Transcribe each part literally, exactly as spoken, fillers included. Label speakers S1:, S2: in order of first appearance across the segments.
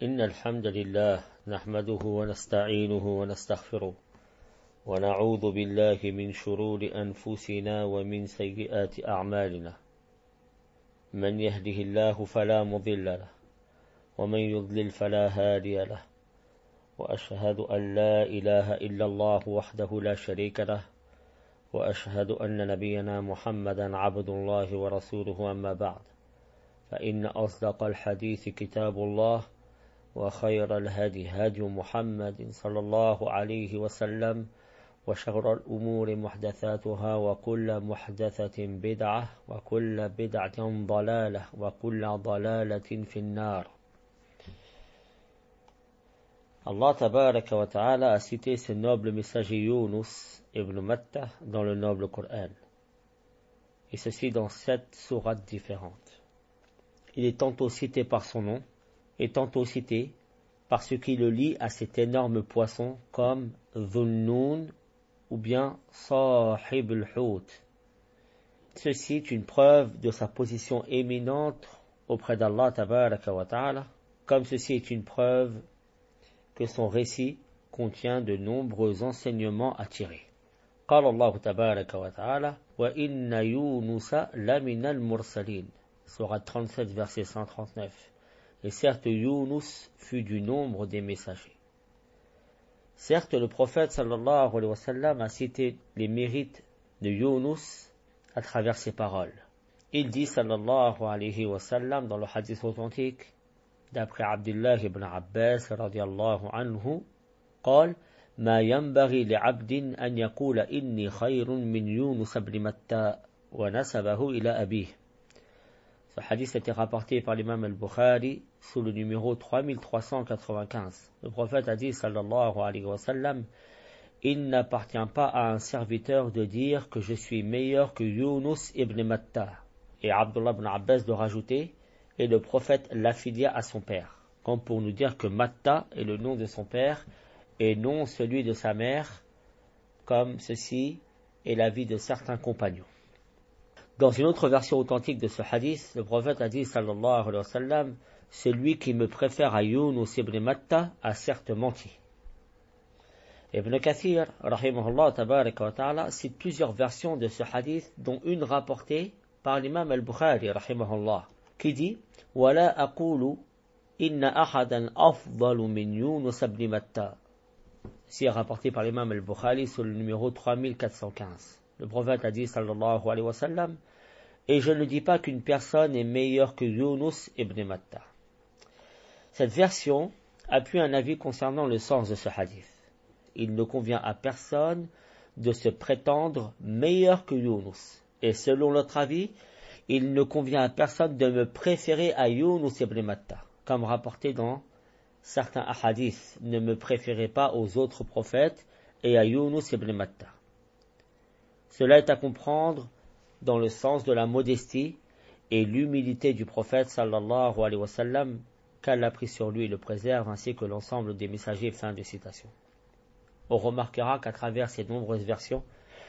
S1: إن الحمد لله نحمده ونستعينه ونستغفره ونعوذ بالله من شرور أنفسنا ومن سيئات أعمالنا من يهده الله فلا مضل له ومن يضلل فلا هادي له وأشهد أن لا إله إلا الله وحده لا شريك له وأشهد أن نبينا محمدا عبد الله ورسوله أما بعد فإن أصدق الحديث كتاب الله وخير الهدي هدي محمد صلى الله عليه وسلم وشر الأمور محدثاتها وكل محدثة بدعة وكل بدعة ضلالة وكل ضلالة في النار. Allah tabaraka wa ta'ala a cité ce noble messager Yunus ibn Matta dans le noble Coran. Et ceci dans sept sourates différentes. Il est tantôt cité par son nom et tantôt cité par ce qui le lie à cet énorme poisson comme Dhunnun ou bien Sahib al-Hut. Ceci est une preuve de sa position éminente auprès d'Allah tabaraka wa ta'ala, comme ceci est une preuve que son récit contient de nombreux enseignements à tirer. قال الله تبارك وتعالى وإن يونس لمن المرسلين Sourate trente-sept, verset cent trente-neuf. Et certes, Yunus fut du nombre des messagers. Certes, le prophète sallallahu alayhi wa sallam a cité les mérites de Yunus à travers ses paroles. Il dit sallallahu alayhi wa sallam dans le hadith authentique d'après Abdullah ibn Abbas radiyallahu anhu قال ما ينبغي لعبد أن يقول إني خير من يونس بن متى ونسبه إلى أبيه. Ce hadith a été rapporté par l'imam al-Bukhari sous le numéro trois mille trois cent quatre-vingt-quinze. Le prophète a dit sallallahu alayhi wa sallam, il n'appartient pas à un serviteur de dire que je suis meilleur que Yunus ibn Matta. Et Abdullah ibn Abbas de rajouter, et le prophète l'affilia à son père, comme pour nous dire que Matta est le nom de son père et non celui de sa mère, comme ceci est l'avis de certains compagnons. Dans une autre version authentique de ce hadith, le prophète a dit sallallahu alayhi wa sallam, celui qui me préfère à Yunus ibn Matta a certes menti. Ibn Kathir, rahimahullah tabaraka wa ta'ala, cite plusieurs versions de ce hadith, dont une rapportée par l'imam al-Bukhari, rahimahullah, qui dit وَلَا أَقُولُ إِنَّ أَحَدًا أَفْضَلُ مِنْ يُونُسَ بْنِ مَتَّى. C'est rapporté par l'imam al-Bukhari sur le numéro trois mille quatre cent quinze. Le prophète a dit sallallahu alayhi wa sallam, et je ne dis pas qu'une personne est meilleure que Yunus ibn Matta. Cette version appuie un avis concernant le sens de ce hadith. Il ne convient à personne de se prétendre meilleur que Yunus. Et selon l'autre avis, il ne convient à personne de me préférer à Yunus ibn Matta. Comme rapporté dans certains hadiths, ne me préférez pas aux autres prophètes et à Yunus ibn Matta. Cela est à comprendre dans le sens de la modestie et l'humilité du prophète sallallahu alayhi wa sallam, qu'Allah pris sur lui et le préserve, ainsi que l'ensemble des messagers. Fin de citation. On remarquera qu'à travers ces nombreuses versions,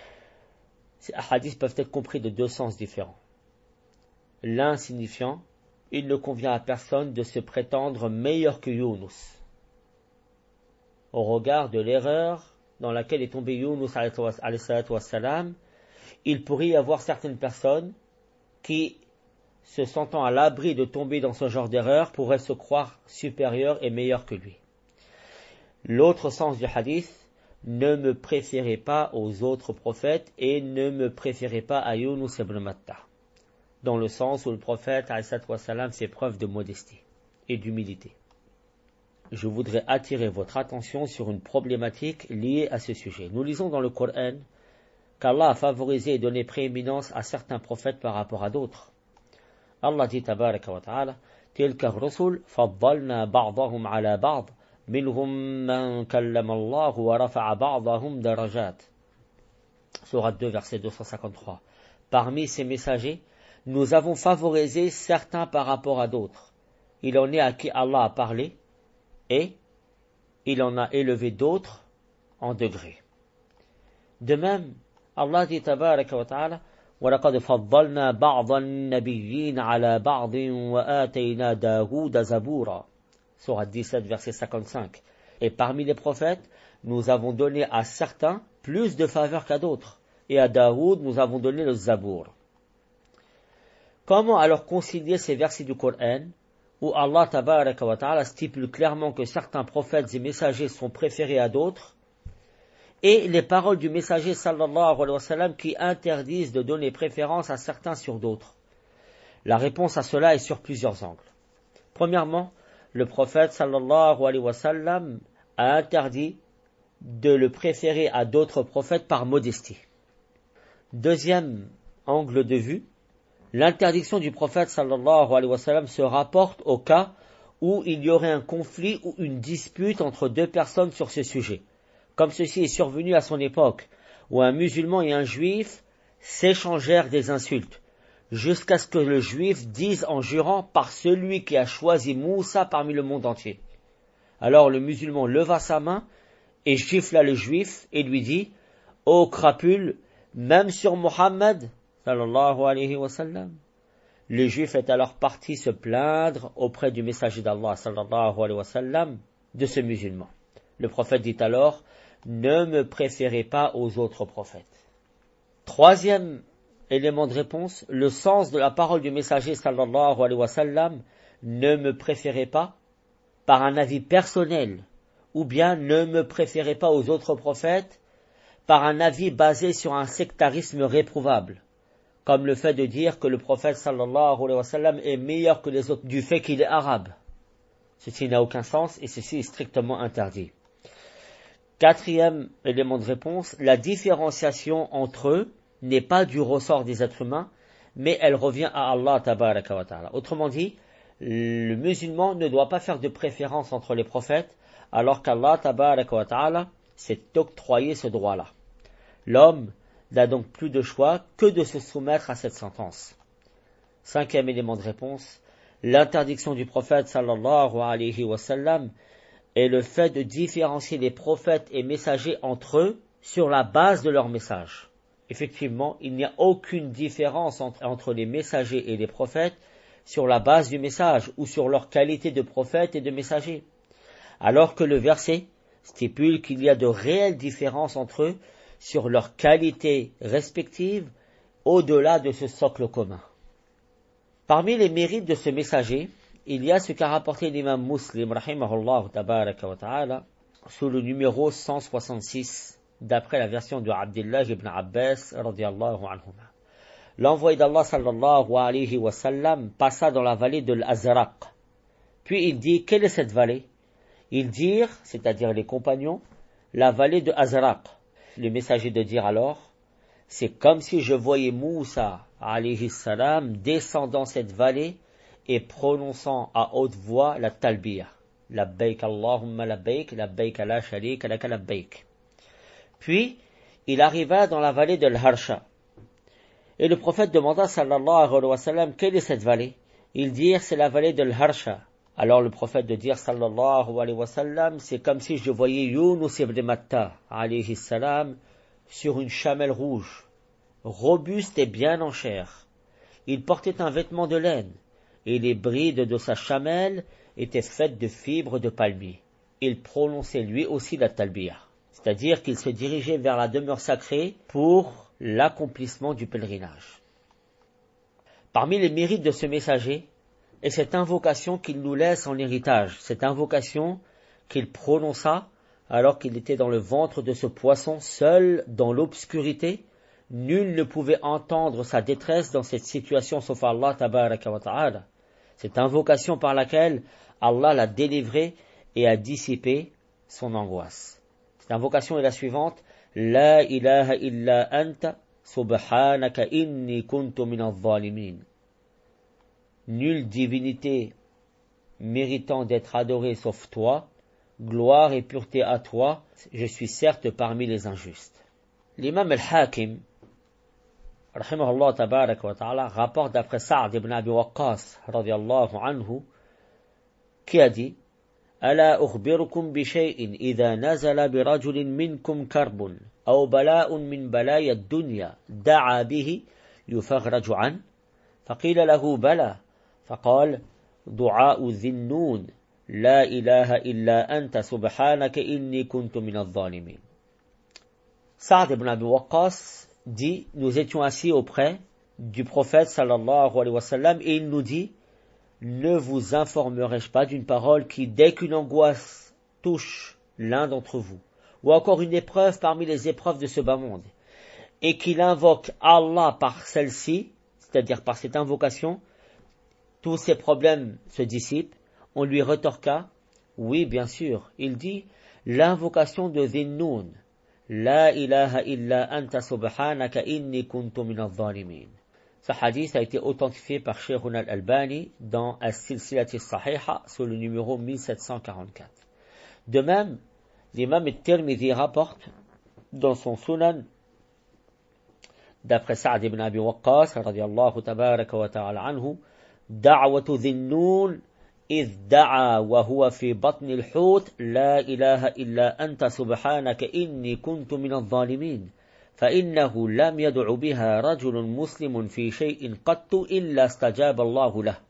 S1: ces hadiths peuvent être compris de deux sens différents. L'un signifiant, il ne convient à personne de se prétendre meilleur que Yunus, au regard de l'erreur dans laquelle est tombé Yunus alayhi salatu wassalam. Il pourrait y avoir certaines personnes qui, se sentant à l'abri de tomber dans ce genre d'erreur, pourraient se croire supérieures et meilleures que lui. L'autre sens du hadith, ne me préférez pas aux autres prophètes et ne me préférez pas à Yunus ibn Matta, dans le sens où le prophète alayhi salatu wassalam fait preuve de modestie et d'humilité. Je voudrais attirer votre attention sur une problématique liée à ce sujet. Nous lisons dans le Coran qu'Allah a favorisé et donné prééminence à certains prophètes par rapport à d'autres. Allah dit tabaraka wa ta'ala تِلْكَ الرُّسُلُ فَضَّلْنَا بَعْضَهُمْ عَلَى بَعْضٍ مِنْهُمْ مَنْ كَلَّمَ اللَّهُ وَرَفَعَ بَعْضَهُمْ دَرَجَاتٍ. Sourate deux, verset deux cent cinquante-trois. Parmi ces messagers, nous avons favorisé certains par rapport à d'autres. Il en est à qui Allah a parlé et il en a élevé d'autres en degrés. De même, Allah dit tabaraka wa ta'ala وَلَقَدْ فَضَّلْنَا بَعْضَ النَّبِيِّينَ عَلَى بَعْضٍ وَآتَيْنَا دَاوُودَ زَبُورًا. sourate dix-sept, verset cinquante-cinq. Et parmi les prophètes, nous avons donné à certains plus de faveur qu'à d'autres. Et à Daoud, nous avons donné le Zabour. Comment alors concilier ces versets du Coran où Allah tabaraka wa ta'ala stipule clairement que certains prophètes et messagers sont préférés à d'autres, et les paroles du messager sallallahu alayhi wa sallam qui interdisent de donner préférence à certains sur d'autres? La réponse à cela est sur plusieurs angles. Premièrement, le prophète sallallahu alayhi wa sallam a interdit de le préférer à d'autres prophètes par modestie. Deuxième angle de vue, l'interdiction du prophète sallallahu alayhi wa sallam se rapporte au cas où il y aurait un conflit ou une dispute entre deux personnes sur ce sujet, comme ceci est survenu à son époque, où un musulman et un juif s'échangèrent des insultes, jusqu'à ce que le juif dise en jurant par celui qui a choisi Moussa parmi le monde entier. Alors le musulman leva sa main et gifla le juif et lui dit: ô crapule, même sur Mohammed sallallahu alayhi wa sallam. Le juif est alors parti se plaindre auprès du messager d'Allah sallallahu alayhi wa sallam de ce musulman. Le prophète dit alors: ne me préférez pas aux autres prophètes. Troisième élément de réponse, le sens de la parole du messager sallallahu alayhi wa sallam: ne me préférez pas par un avis personnel, ou bien ne me préférez pas aux autres prophètes par un avis basé sur un sectarisme réprouvable, comme le fait de dire que le prophète sallallahu alayhi wa sallam est meilleur que les autres du fait qu'il est arabe. Ceci n'a aucun sens et ceci est strictement interdit. Quatrième élément de réponse, la différenciation entre eux n'est pas du ressort des êtres humains, mais elle revient à Allah tabaraka wa ta'ala. Autrement dit, le musulman ne doit pas faire de préférence entre les prophètes, alors qu'Allah tabaraka wa ta'ala s'est octroyé ce droit-là. L'homme n'a donc plus de choix que de se soumettre à cette sentence. Cinquième élément de réponse, l'interdiction du prophète sallallahu alayhi wa sallam est le fait de différencier les prophètes et messagers entre eux sur la base de leur message. Effectivement, il n'y a aucune différence entre, entre les messagers et les prophètes sur la base du message ou sur leur qualité de prophète et de messager, alors que le verset stipule qu'il y a de réelles différences entre eux sur leur qualité respective au-delà de ce socle commun. Parmi les mérites de ce messager, il y a ce qu'a rapporté l'imam Muslim rahimahullah tabaraka wa ta'ala sous le numéro cent soixante-six d'après la version de Abdullah ibn Abbas radiyallahu anhuma. L'envoyé d'Allah sallallahu alayhi wa sallam passa dans la vallée de l'Azraq. Puis il dit: quelle est cette vallée? Ils dirent, c'est-à-dire les compagnons, la vallée de Azraq. Le messager de dire alors: c'est comme si je voyais Moussa alayhi salam descendant cette vallée et prononçant à haute voix la talbiya. Labbaik Allahumma labbaik, labbaik la sharika laka labbaik. Puis, il arriva dans la vallée de l'Harsha. Et le prophète demanda sallallahu alayhi wa sallam: quelle est cette vallée? Ils dirent: c'est la vallée de l'Harsha. Alors le prophète de dire sallallahu alayhi wa sallam: c'est comme si je voyais Yunus ibn Matta alayhi salam sur une chamelle rouge, robuste et bien en chair. Il portait un vêtement de laine, et les brides de sa chamelle étaient faites de fibres de palmier. Il prononçait lui aussi la talbiya, c'est-à-dire qu'il se dirigeait vers la demeure sacrée pour l'accomplissement du pèlerinage. Parmi les mérites de ce messager est cette invocation qu'il nous laisse en héritage, cette invocation qu'il prononça alors qu'il était dans le ventre de ce poisson, seul dans l'obscurité. Nul ne pouvait entendre sa détresse dans cette situation sauf Allah tabaraka wa ta'ala. Cette invocation par laquelle Allah l'a délivré et a dissipé son angoisse. Cette invocation est la suivante: La ilaha illa anta subhanaka inni kuntu minaz zalimin. Nulle divinité méritant d'être adorée sauf toi, gloire et pureté à toi, je suis certes parmi les injustes. L'imam al-Hakim rahimahullah tabarak wa ta'ala rapporte d'après Sa'd ibn Abi Waqqas radiyallahu anhu qui a dit: ألا أخبركم بشيء إذا نزل برجل منكم كرب أو بلاء من بلايا الدنيا دعا به يفرج عنه فقيل له بلى فقال: دعاء ذي النون La ilaha illa anta subhanaka inni kuntu min adh-dhalimin. Sa'd ibn Abi Waqqas dit, nous étions assis auprès du prophète sallallahu alayhi wa sallam et il nous dit, ne vous informerai-je pas d'une parole qui, dès qu'une angoisse touche l'un d'entre vous, ou encore une épreuve parmi les épreuves de ce bas monde, et qu'il invoque Allah par celle-ci, c'est-à-dire par cette invocation, tous ces problèmes se dissipent. On lui retorqua, oui, bien sûr. Il dit, l'invocation de Dhinnoun, La ilaha illa anta subhanaka inni kuntu min adh-dhalimin. Ce hadith a été authentifié par Shaykhuna al-Albani dans As-Silsilati as-Sahiha sur le numéro mille sept cent quarante-quatre. De même, l'imam al-Tirmidhi rapporte dans son Sunan, d'après Sa'd ibn Abi Waqqas, radiyallahu tabaraka wa ta'ala anhu, da'watu Dhinnoun إذ دعا وهو في بطن الحوت لا إله إلا أنت سبحانك إني كنت من الظالمين فإنه لم يدع بها رجل مسلم في شيء قط إلا استجاب الله له.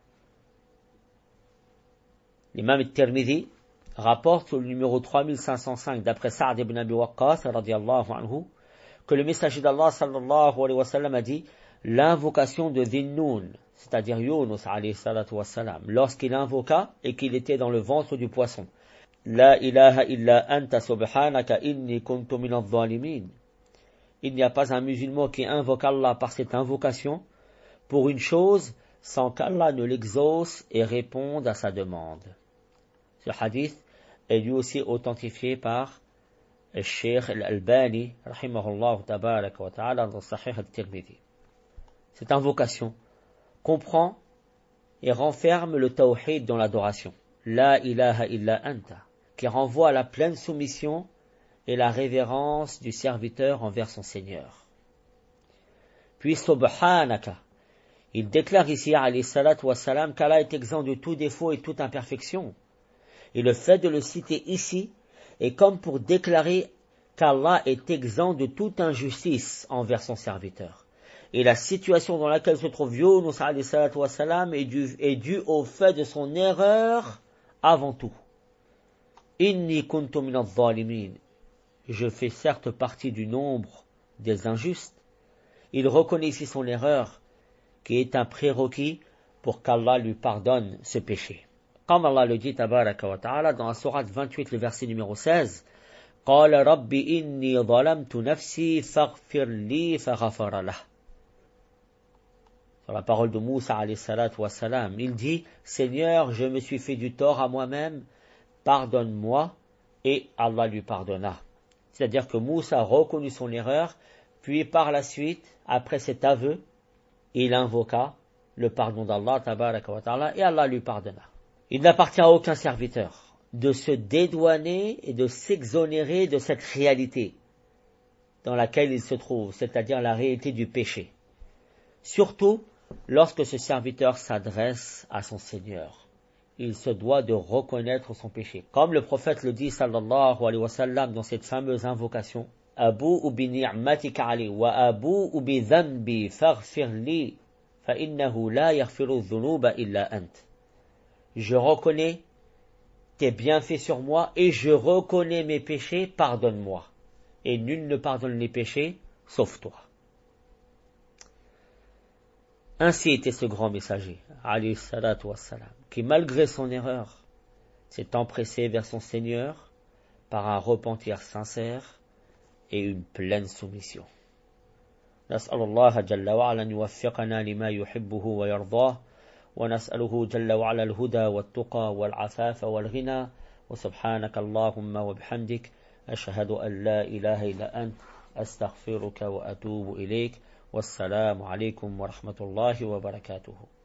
S1: L'imam al-Tirmidhi rapporte sur le numéro trois mille cinq cent cinq d'après Sa'd ibn Abi Waqqas radiyallahu anhu que le messager d'Allah sallallahu alayhi wa sallam a dit, l'invocation de Dhinnoun, c'est-à-dire Yunus alayhi salatu wassalam, lorsqu'il invoqua et qu'il était dans le ventre du poisson, La ilaha illa anta subhanaka inni kuntu min adh-dhalimin. Il n'y a pas un musulman qui invoque Allah par cette invocation pour une chose sans qu'Allah ne l'exauce et réponde à sa demande. Ce hadith est lui aussi authentifié par le Cheikh al-Albani rahimahullah tabaraka wa ta'ala dans Sahih al-Tirmidhi. Cette invocation comprend et renferme le tawhid dans l'adoration, La ilaha illa anta, qui renvoie à la pleine soumission et la révérence du serviteur envers son Seigneur. Puis subhanaka, il déclare ici alayhi salatu wassalam qu'Allah est exempt de tout défaut et toute imperfection. Et le fait de le citer ici est comme pour déclarer qu'Allah est exempt de toute injustice envers son serviteur. Et la situation dans laquelle se trouve Yunus alayhi salatu wassalam est due, est due au fait de son erreur avant tout. Inni kuntu min adh-dhalimin. Je fais certes partie du nombre des injustes. Il reconnaît ici son erreur, qui est un prérequis pour qu'Allah lui pardonne ce péché. Comme Allah le dit, tabaraka wa ta'ala, dans la sourate vingt-huit, le verset numéro seize, قال رب إني ظلمت نفسي فاغفر لي فغفر له. Sur la parole de Moussa alayhi salatu wa salam, il dit, Seigneur, je me suis fait du tort à moi-même, pardonne-moi, et Allah lui pardonna. C'est-à-dire que Moussa a reconnu son erreur, puis par la suite, après cet aveu, il invoqua le pardon d'Allah, tabaraka wa ta'ala, et Allah lui pardonna. Il n'appartient à aucun serviteur de se dédouaner et de s'exonérer de cette réalité dans laquelle il se trouve, c'est-à-dire la réalité du péché. Surtout lorsque ce serviteur s'adresse à son Seigneur. Il se doit de reconnaître son péché. Comme le prophète le dit, sallallahu alayhi wa sallam, dans cette fameuse invocation, Abou bi ni'matika ali wa abou bi dhanbi faghfir li fa innahu la yaghfiru dhunuba illa ant. Je reconnais tes bienfaits sur moi et je reconnais mes péchés, pardonne-moi. Et nul ne pardonne les péchés, sauf toi. Ainsi était ce grand messager, alayhi salatu wassalam, qui malgré son erreur, s'est empressé vers son Seigneur par un repentir sincère et une pleine soumission. نسأل الله جل وعلا أن يوفقنا لما يحبه ويرضاه ونسأله جل وعلا الهدى والتقى والعفاف والغنى وسبحانك اللهم وبحمدك أشهد أن لا إله إلا أنت أستغفرك وأتوب إليك والسلام عليكم ورحمة الله وبركاته.